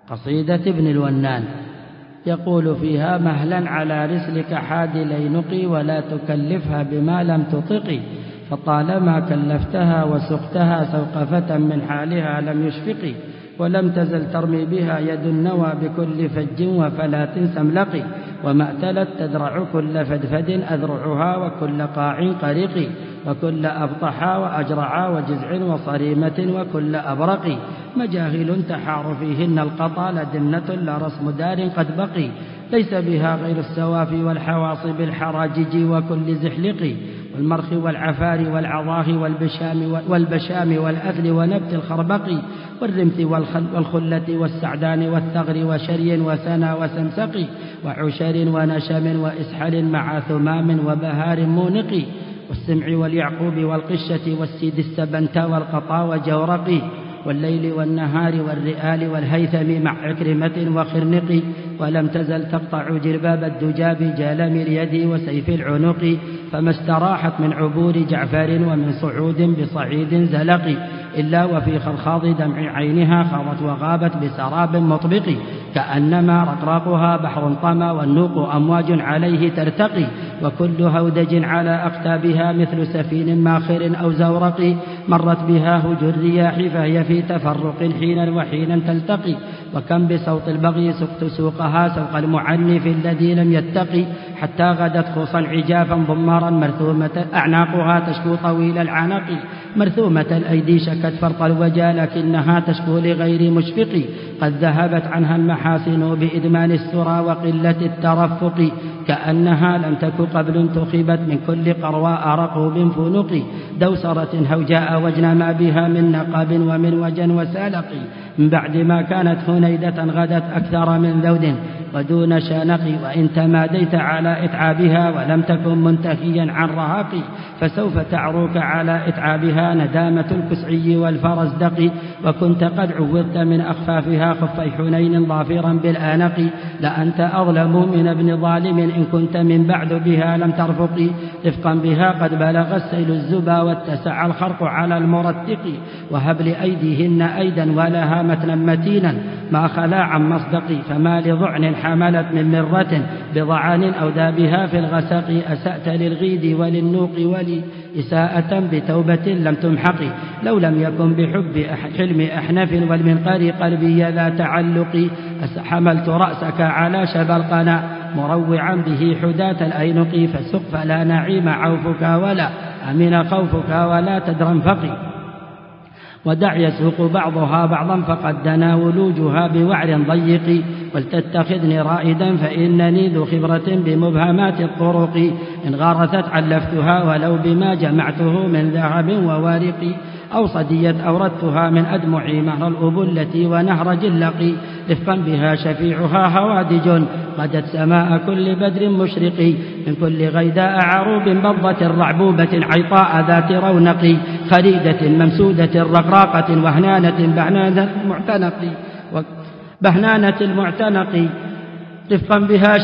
قصيدة ابن الونان يقول فيها: مهلا على رسلك حاد لينقي، ولا تكلفها بما لم تطقي، فطالما كلفتها وسقتها سوق فتى من حالها لم يشفقي، ولم تزل ترمي بها يد النوى بكل فج وفلات سملقي، وما أتلت تدرع كل فدفد أذرعها وكل قاع قريق، وكل أبطحا وأجرعا وجزع وصريمة وكل أبرق، مجاهل تحار فيهن القطا لدمنة لا رسم دار قد بقي، ليس بها غير السوافي والحواصب الحراجج وكل زحلق، والمرخ والعفار والعضاه والبشام والأثل ونبت الخربق، والرمث والخلة والسعدان والثغر وشري وسنا وسمسق، وعشر ونشم وإسحل مع ثمام وبهار مونق، والسمع واليعقوب والقشة والسيد السبنتا والقطا وجورق، والليل والنهار والرئال والهيثم مع عكرمة وخرنق، ولم تزل تقطع جرباب الدجاب جالم اليد وسيف العنق، فما استراحت من عبور جعفر ومن صعود بصعيد زلق، إلا وفي خرخاض دمع عينها خاضت وغابت بسراب مطبق، كأنما رقراقها بحر طمى والنوق أمواج عليه ترتقي، وكل هودج على أقتابها مثل سفين ماخر أو زورق، مرت بها هج الرياح فهي في تفرق حينا وحينا تلتقي، وكم بصوت البغي سقت سوقها سوق المعنف الذي لم يتقي، حتى غدت خوصا عجافا ضمارا مرثومة أعناقها تشكو طويل العنق، مرثومة الأيدي شكت فرط الوجا لكنها تشكو لغير مشفق، قد ذهبت عنها المحاسن بإدمان السرى وقلة الترفق، كأنها لم تك قبل انتخبت من كل قرواء رقوب فنق، دوسرة هوجاء وجن ما بها من نقاب ومن وجن وسالق، من بعد ما كانت هنيدة غدت أكثر من ذود ودون شانق، وإن تماديت على إتعابها ولم تكن منتهيا عن رهاق، فسوف تعروك على إتعابها ندامة الكسعي والفرزدق، وكنت قد عوضت من أخفافها خفي حنين ظافرا بالآنق، لأنت أظلم من ابن ظالم إن كنت من بعد بها لم ترفق، رفقا بها قد بلغ السيل الزبا واتسع الخرق على المرتق، وهب لأيديهن أيدا ولها متنا متينا ما خلا عن مصدق، فما لضعن حملت من مرة بضعان أو ذابها في الغسق، أسأت للغيد وللنوق ولي إساءة بتوبة لم تمحق، لو لم يكن بحب حلم أحنف والمنقار قلبي ذا تعلق، حملت رأسك على شبى القنا مروعا به حداة الأينق، فسق فلا نعيم عوفك ولا أمن خوفك ولا تدرنفق، ودع يسوق بعضها بعضا فقد دنا ولوجها بوعر ضيق، ولتتخذني رائدا فإنني ذو خبرة بمبهمات الطرق، إن غارثت علفتها ولو بما جمعته من ذهب ووارق، أو صديت أوردتها من أدمعي مهر الأبلة ونهر جلق، رفقا بها شفيعها هوادج غدت سماء كل بدر مشرق، من كل غيداء عروب بضة رعبوبة عيطاء ذات رونق، خريدة ممسودة رقراقة وهنانة بهنانة المعتنق، رفقا بها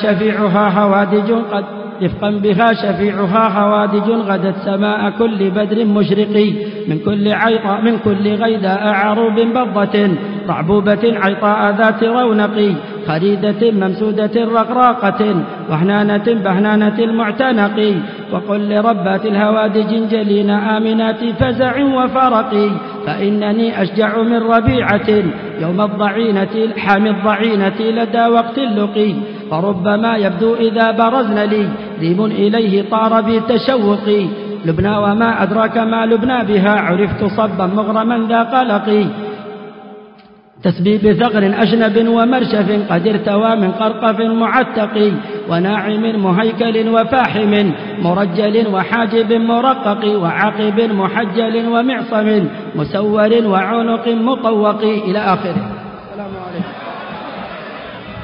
شفيعها هوادج غدت سماء كل بدر مشرق، من كل غيداء عروب بضة رعبوبة عيطاء ذات رونق، خريدة ممسودة رقراقة وهنانة بهنانة المعتنق، وقل لربات الهوادج جلين آمنات فزع وفرق، فإنني أشجع من ربيعة يوم الضعينة حامي الضعينة لدى وقت اللقي، فربما يبدو إذا برزن لي ريم إليه طار بتشوقي، لبنى وما أدراك ما لبنى بها عرفت صبا مغرما ذا قلقي، تسبي بثغر أجنب ومرشف قد ارتوى من قرقف معتق، وناعم مهيكل وفاحم مرجل وحاجب مرقق، وعاقب محجل ومعصم مسور وعنق مطوق إلى آخره. السلام عليكم.